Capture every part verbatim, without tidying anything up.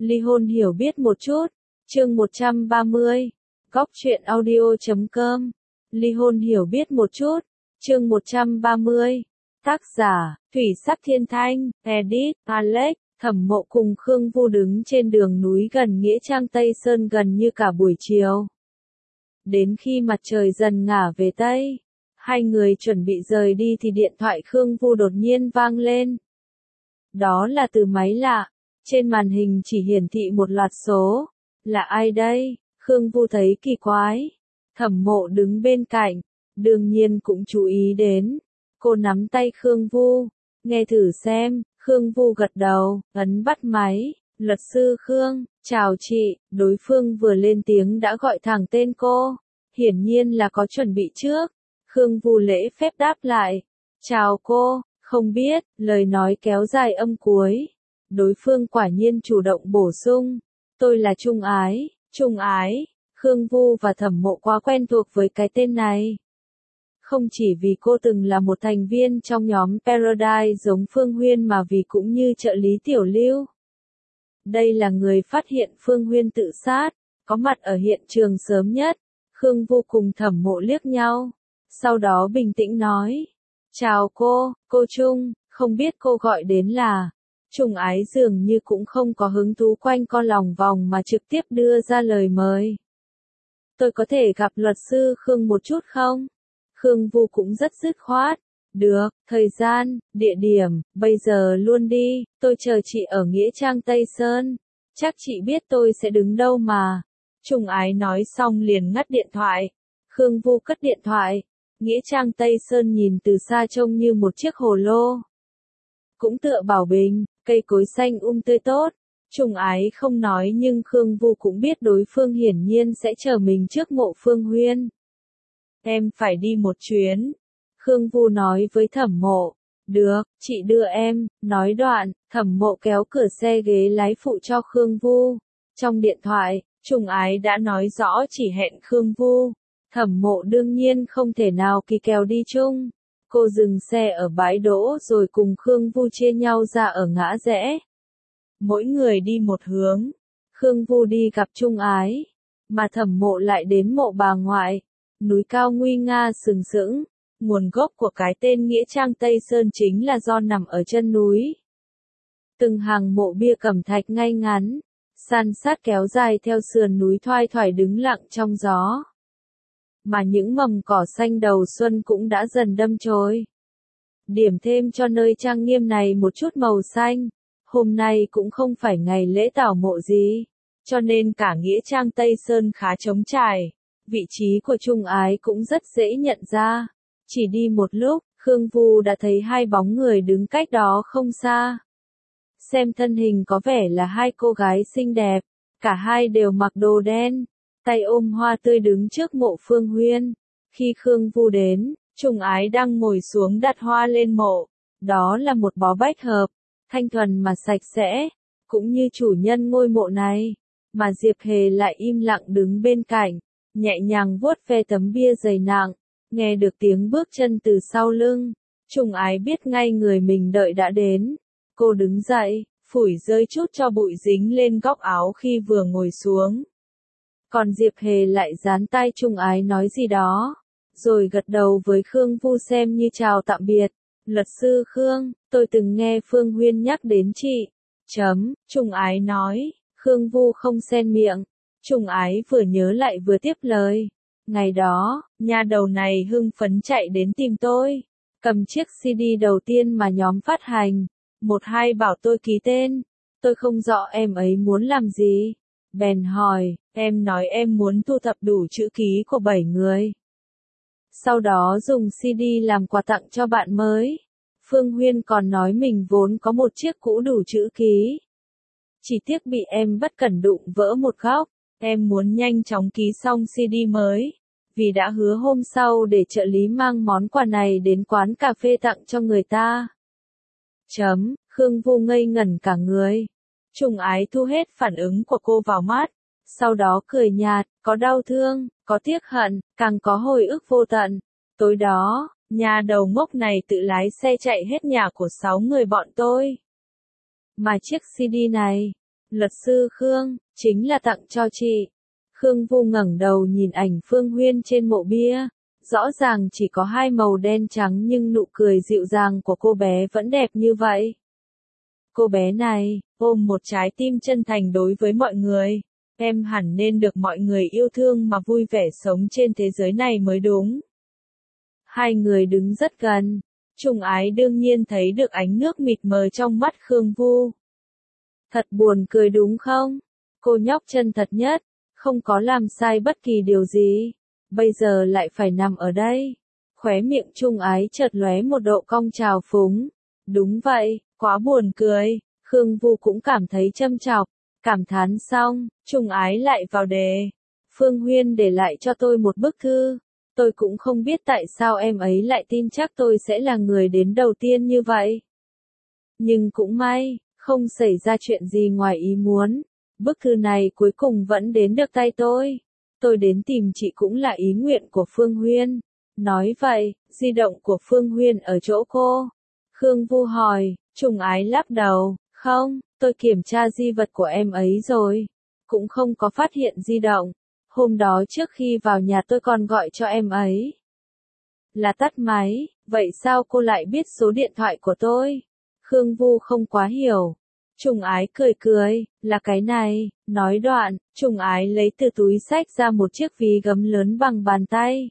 Ly hôn hiểu biết một chút. Chương một trăm ba mươi. Góc truyện audio chấm com. Ly hôn hiểu biết một chút. Chương một trăm ba mươi. Tác giả, Thủy Sắc Thiên Thanh, Edit, Alex. Thẩm Mộ cùng Khương Vu đứng trên đường núi gần nghĩa trang Tây Sơn gần như cả buổi chiều. Đến khi mặt trời dần ngả về Tây, hai người chuẩn bị rời đi thì điện thoại Khương Vu đột nhiên vang lên. Đó là từ máy lạ, trên màn hình chỉ hiển thị một loạt số. Là ai đây? Khương Vu thấy kỳ quái. Thẩm Mộ đứng bên cạnh, đương nhiên cũng chú ý đến. Cô nắm tay Khương Vu, nghe thử xem. Khương Vu gật đầu, ấn bắt máy. Luật sư Khương, chào chị. Đối phương vừa lên tiếng đã gọi thẳng tên cô, hiển nhiên là có chuẩn bị trước. Khương Vu lễ phép đáp lại, chào cô. Không biết, lời nói kéo dài âm cuối. Đối phương quả nhiên chủ động bổ sung, tôi là Trung Ái. Trung Ái. Khương Vu và Thẩm Mộ quá quen thuộc với cái tên này. Không chỉ vì cô từng là một thành viên trong nhóm Paradise giống Phương Huyên mà vì cũng như trợ lý Tiểu Lưu. Đây là người phát hiện Phương Huyên tự sát, có mặt ở hiện trường sớm nhất. Khương Vu cùng Thẩm Mộ liếc nhau, sau đó bình tĩnh nói, chào cô, cô Trung, không biết cô gọi đến là. Trung Ái dường như cũng không có hứng thú quanh co lòng vòng mà trực tiếp đưa ra lời mời. Tôi có thể gặp luật sư Khương một chút không? Khương Vu cũng rất dứt khoát. Được, thời gian, địa điểm, bây giờ luôn đi, tôi chờ chị ở nghĩa trang Tây Sơn. Chắc chị biết tôi sẽ đứng đâu mà. Trung Ái nói xong liền ngắt điện thoại. Khương Vu cất điện thoại. Nghĩa trang Tây Sơn nhìn từ xa trông như một chiếc hồ lô. Cũng tựa Bảo Bình, cây cối xanh um tươi tốt. Trung Ái không nói nhưng Khương Vu cũng biết đối phương hiển nhiên sẽ chờ mình trước mộ Phương Huyên. Em phải đi một chuyến. Khương Vu nói với Thẩm Mộ. Được, chị đưa em. Nói đoạn, Thẩm Mộ kéo cửa xe ghế lái phụ cho Khương Vu. Trong điện thoại, Trung Ái đã nói rõ chỉ hẹn Khương Vu. Thẩm Mộ đương nhiên không thể nào kỳ kèo đi chung. Cô dừng xe ở bãi đỗ rồi cùng Khương Vu chia nhau ra ở ngã rẽ. Mỗi người đi một hướng. Khương Vu đi gặp Trung Ái, mà Thẩm Mộ lại đến mộ bà ngoại. Núi cao nguy nga sừng sững. Nguồn gốc của cái tên nghĩa trang Tây Sơn chính là do nằm ở chân núi. Từng hàng mộ bia cẩm thạch ngay ngắn, san sát kéo dài theo sườn núi thoai thoải đứng lặng trong gió. Mà những mầm cỏ xanh đầu xuân cũng đã dần đâm chồi. Điểm thêm cho nơi trang nghiêm này một chút màu xanh. Hôm nay cũng không phải ngày lễ tảo mộ gì, cho nên cả nghĩa trang Tây Sơn khá trống trải. Vị trí của Trung Ái cũng rất dễ nhận ra. Chỉ đi một lúc, Khương Vu đã thấy hai bóng người đứng cách đó không xa. Xem thân hình có vẻ là hai cô gái xinh đẹp, cả hai đều mặc đồ đen, tay ôm hoa tươi đứng trước mộ Phương Huyên. Khi Khương Vu đến, Trung Ái đang ngồi xuống đặt hoa lên mộ. Đó là một bó bách hợp, thanh thuần mà sạch sẽ, cũng như chủ nhân ngôi mộ này. Mà Diệp Hề lại im lặng đứng bên cạnh, nhẹ nhàng vuốt ve tấm bia dày nặng. Nghe được tiếng bước chân từ sau lưng, Trung Ái biết ngay người mình đợi đã đến. Cô đứng dậy, phủi rơi chút cho bụi dính lên góc áo khi vừa ngồi xuống. Còn Diệp Hề lại dán tay Trung Ái nói gì đó, rồi gật đầu với Khương Vu xem như chào tạm biệt. Luật sư Khương, tôi từng nghe Phương Huyên nhắc đến chị. Chấm, Trung Ái nói. Khương Vu không xen miệng. Trung Ái vừa nhớ lại vừa tiếp lời. Ngày đó, nhà đầu này hưng phấn chạy đến tìm tôi, cầm chiếc xê đê đầu tiên mà nhóm phát hành, một hai bảo tôi ký tên. Tôi không rõ em ấy muốn làm gì. Bèn hỏi, em nói em muốn thu thập đủ chữ ký của bảy người. Sau đó dùng xê đê làm quà tặng cho bạn mới. Phương Huyên còn nói mình vốn có một chiếc cũ đủ chữ ký. Chỉ tiếc bị em bất cẩn đụng vỡ một góc. Em muốn nhanh chóng ký xong xê đê mới, vì đã hứa hôm sau để trợ lý mang món quà này đến quán cà phê tặng cho người ta. Chấm, Khương Vu ngây ngẩn cả người. Trung Ái thu hết phản ứng của cô vào mắt, sau đó cười nhạt, có đau thương, có tiếc hận, càng có hồi ức vô tận. Tối đó, nhà đầu ngốc này tự lái xe chạy hết nhà của sáu người bọn tôi. Mà chiếc xê đê này, Luật sư Khương, chính là tặng cho chị. Khương Vu ngẩng đầu nhìn ảnh Phương Huyên trên mộ bia. Rõ ràng chỉ có hai màu đen trắng nhưng nụ cười dịu dàng của cô bé vẫn đẹp như vậy. Cô bé này, ôm một trái tim chân thành đối với mọi người. Em hẳn nên được mọi người yêu thương mà vui vẻ sống trên thế giới này mới đúng. Hai người đứng rất gần. Trung Ái đương nhiên thấy được ánh nước mịt mờ trong mắt Khương Vu. Thật buồn cười đúng không? Cô nhóc chân thật nhất, không có làm sai bất kỳ điều gì. Bây giờ lại phải nằm ở đây. Khóe miệng Trung Ái chợt lóe một độ cong trào phúng. Đúng vậy, quá buồn cười. Khương Vu cũng cảm thấy châm chọc. Cảm thán xong, Trung Ái lại vào đề. Phương Huyên để lại cho tôi một bức thư. Tôi cũng không biết tại sao em ấy lại tin chắc tôi sẽ là người đến đầu tiên như vậy. Nhưng cũng may, không xảy ra chuyện gì ngoài ý muốn. Bức thư này cuối cùng vẫn đến được tay tôi. Tôi đến tìm chị cũng là ý nguyện của Phương Huyên. Nói vậy, di động của Phương Huyên ở chỗ cô. Khương Vu hỏi, Trung Ái lắc đầu, không, tôi kiểm tra di vật của em ấy rồi. Cũng không có phát hiện di động. Hôm đó trước khi vào nhà tôi còn gọi cho em ấy. Là tắt máy, vậy sao cô lại biết số điện thoại của tôi? Khương Vu không quá hiểu. Trung Ái cười cười, là cái này, nói đoạn, Trung Ái lấy từ túi xách ra một chiếc ví gấm lớn bằng bàn tay.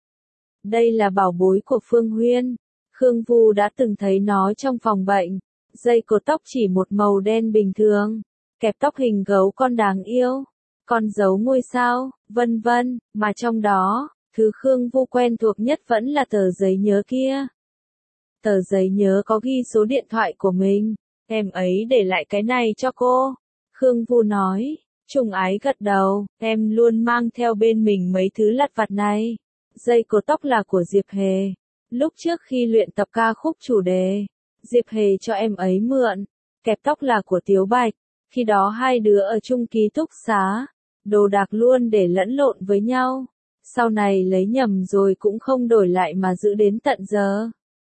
Đây là bảo bối của Phương Huyên. Khương Vu đã từng thấy nó trong phòng bệnh. Dây cột tóc chỉ một màu đen bình thường, kẹp tóc hình gấu con đáng yêu, con dấu ngôi sao, vân vân, mà trong đó, thứ Khương Vu quen thuộc nhất vẫn là tờ giấy nhớ kia. Tờ giấy nhớ có ghi số điện thoại của mình, em ấy để lại cái này cho cô. Khương Vu nói, Trung Ái gật đầu, em luôn mang theo bên mình mấy thứ lặt vặt này. Dây cột tóc là của Diệp Hề. Lúc trước khi luyện tập ca khúc chủ đề, Diệp Hề cho em ấy mượn. Kẹp tóc là của Tiếu Bạch. Khi đó hai đứa ở chung ký túc xá. Đồ đạc luôn để lẫn lộn với nhau. Sau này lấy nhầm rồi cũng không đổi lại mà giữ đến tận giờ.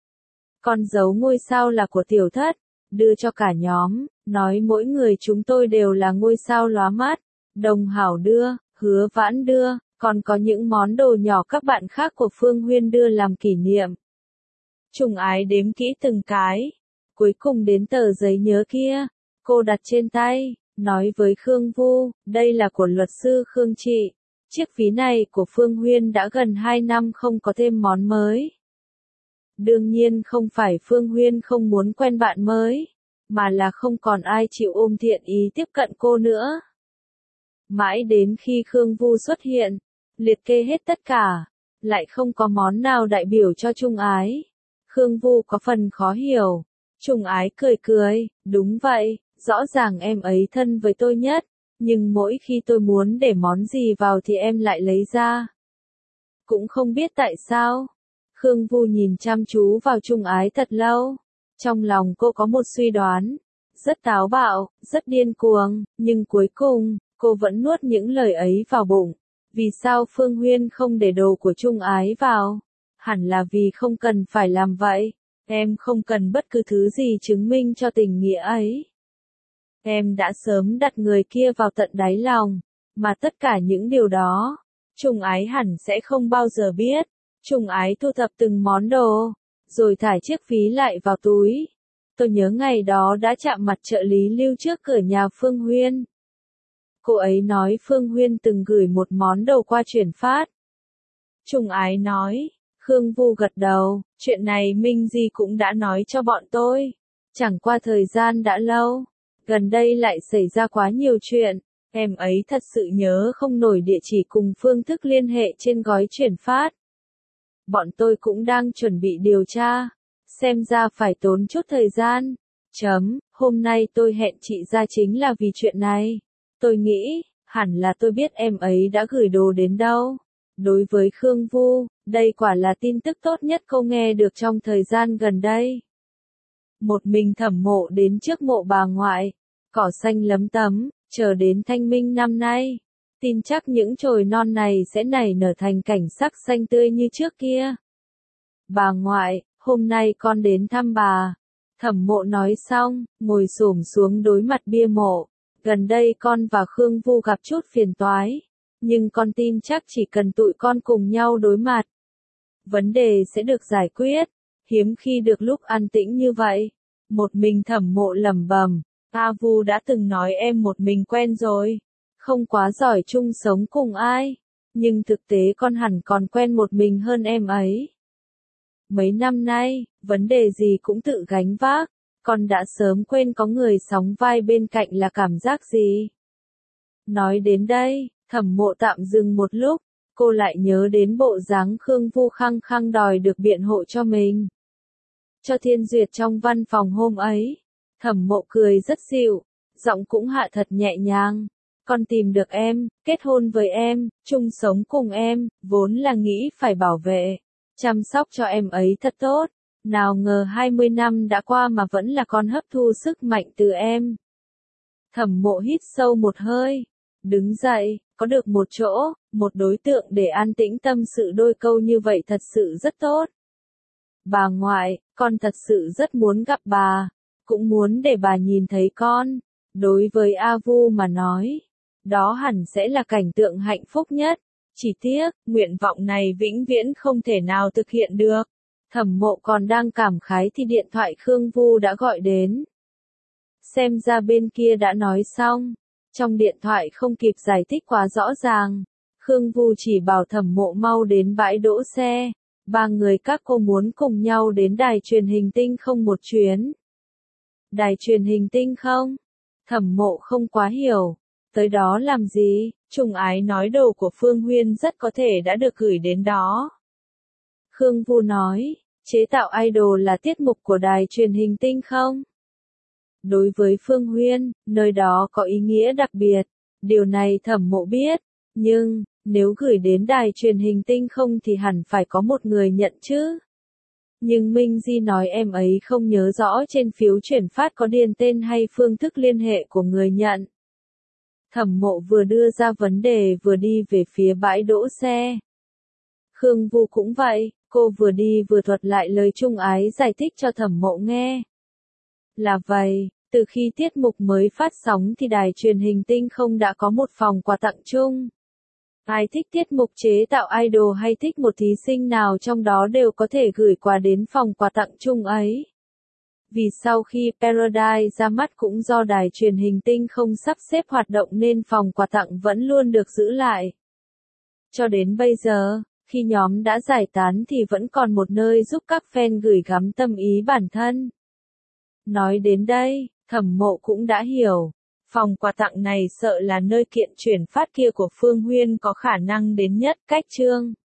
Con dấu ngôi sao là của Tiểu Thất. Đưa cho cả nhóm. Nói mỗi người chúng tôi đều là ngôi sao lóa mắt. Đồng Hảo đưa, Hứa Vãn đưa. Còn có những món đồ nhỏ các bạn khác của Phương Huyên đưa làm kỷ niệm. Trung Ái đếm kỹ từng cái. Cuối cùng đến tờ giấy nhớ kia. Cô đặt trên tay, nói với Khương Vu, đây là của luật sư Khương chị. Chiếc ví này của Phương Huyên đã gần hai năm không có thêm món mới. Đương nhiên không phải Phương Huyên không muốn quen bạn mới, mà là không còn ai chịu ôm thiện ý tiếp cận cô nữa. Mãi đến khi Khương Vu xuất hiện, liệt kê hết tất cả, lại không có món nào đại biểu cho Trung Ái. Khương Vu có phần khó hiểu. Trung Ái cười cười, đúng vậy, rõ ràng em ấy thân với tôi nhất, nhưng mỗi khi tôi muốn để món gì vào thì em lại lấy ra. Cũng không biết tại sao. Khương Vu nhìn chăm chú vào Trung Ái thật lâu. Trong lòng cô có một suy đoán. Rất táo bạo, rất điên cuồng, nhưng cuối cùng, cô vẫn nuốt những lời ấy vào bụng. Vì sao Phương Huyên không để đồ của Trung Ái vào? Hẳn là vì không cần phải làm vậy. Em không cần bất cứ thứ gì chứng minh cho tình nghĩa ấy. Em đã sớm đặt người kia vào tận đáy lòng, mà tất cả những điều đó, Trung Ái hẳn sẽ không bao giờ biết. Trung Ái thu thập từng món đồ, rồi thải chiếc ví lại vào túi. Tôi nhớ ngày đó đã chạm mặt trợ lý Lưu trước cửa nhà Phương Huyên. Cô ấy nói Phương Huyên từng gửi một món đồ qua chuyển phát. Trung Ái nói. Khương Vu gật đầu, chuyện này Minh Di cũng đã nói cho bọn tôi. Chẳng qua thời gian đã lâu, gần đây lại xảy ra quá nhiều chuyện, em ấy thật sự nhớ không nổi địa chỉ cùng phương thức liên hệ trên gói chuyển phát. Bọn tôi cũng đang chuẩn bị điều tra, xem ra phải tốn chút thời gian. Chấm, hôm nay tôi hẹn chị ra chính là vì chuyện này. Tôi nghĩ, hẳn là tôi biết em ấy đã gửi đồ đến đâu. Đối với Khương Vu, đây quả là tin tức tốt nhất cô nghe được trong thời gian gần đây. Một mình Thẩm Mộ đến trước mộ bà ngoại, cỏ xanh lấm tấm, chờ đến thanh minh năm nay. Tin chắc những chồi non này sẽ nảy nở thành cảnh sắc xanh tươi như trước kia. Bà ngoại, hôm nay con đến thăm bà. Thẩm Mộ nói xong, ngồi xổm xuống đối mặt bia mộ, gần đây con và Khương Vu gặp chút phiền toái, nhưng con tin chắc chỉ cần tụi con cùng nhau đối mặt, vấn đề sẽ được giải quyết. Hiếm khi được lúc an tĩnh như vậy. Một mình Thẩm Mộ lẩm bẩm, A Vu đã từng nói em một mình quen rồi, không quá giỏi chung sống cùng ai, nhưng thực tế con hẳn còn quen một mình hơn em ấy. Mấy năm nay, vấn đề gì cũng tự gánh vác, con đã sớm quên có người sóng vai bên cạnh là cảm giác gì. Nói đến đây, Thẩm Mộ tạm dừng một lúc, cô lại nhớ đến bộ dáng Khương Vu khăng khăng đòi được biện hộ cho mình. Cho Thiên Duyệt trong văn phòng hôm ấy, Thẩm Mộ cười rất dịu, giọng cũng hạ thật nhẹ nhàng. Con tìm được em, kết hôn với em, chung sống cùng em, vốn là nghĩ phải bảo vệ, chăm sóc cho em ấy thật tốt. Nào ngờ hai mươi năm đã qua mà vẫn là con hấp thu sức mạnh từ em. Thẩm Mộ hít sâu một hơi, đứng dậy, có được một chỗ, một đối tượng để an tĩnh tâm sự đôi câu như vậy thật sự rất tốt. Bà ngoại, con thật sự rất muốn gặp bà, cũng muốn để bà nhìn thấy con. Đối với A Vu mà nói, đó hẳn sẽ là cảnh tượng hạnh phúc nhất. Chỉ tiếc, nguyện vọng này vĩnh viễn không thể nào thực hiện được. Thẩm Mộ còn đang cảm khái thì điện thoại Khương Vu đã gọi đến. Xem ra bên kia đã nói xong. Trong điện thoại không kịp giải thích quá rõ ràng. Khương Vu chỉ bảo Thẩm Mộ mau đến bãi đỗ xe. Ba người các cô muốn cùng nhau đến đài truyền hình Tinh Không một chuyến. Đài truyền hình Tinh Không? Thẩm Mộ không quá hiểu. Tới đó làm gì? Trùng Ái nói đồ của Phương Huyên rất có thể đã được gửi đến đó. Khương Vu nói, chế tạo idol là tiết mục của đài truyền hình Tinh Không. Đối với Phương Huyên, nơi đó có ý nghĩa đặc biệt. Điều này Thẩm Mộ biết. Nhưng, nếu gửi đến đài truyền hình Tinh Không thì hẳn phải có một người nhận chứ. Nhưng Minh Di nói em ấy không nhớ rõ trên phiếu chuyển phát có điền tên hay phương thức liên hệ của người nhận. Thẩm Mộ vừa đưa ra vấn đề vừa đi về phía bãi đỗ xe. Khương Vu cũng vậy, cô vừa đi vừa thuật lại lời Trung Ái giải thích cho Thẩm Mộ nghe. Là vậy, từ khi tiết mục mới phát sóng thì đài truyền hình Tinh Không đã có một phòng quà tặng chung. Ai thích tiết mục chế tạo idol hay thích một thí sinh nào trong đó đều có thể gửi quà đến phòng quà tặng chung ấy. Vì sau khi Paradise ra mắt cũng do đài truyền hình Tinh Không sắp xếp hoạt động nên phòng quà tặng vẫn luôn được giữ lại. Cho đến bây giờ, khi nhóm đã giải tán thì vẫn còn một nơi giúp các fan gửi gắm tâm ý bản thân. Nói đến đây, Thẩm Mộ cũng đã hiểu. Phòng quà tặng này sợ là nơi kiện chuyển phát kia của Phương Huyên có khả năng đến nhất. Cách chương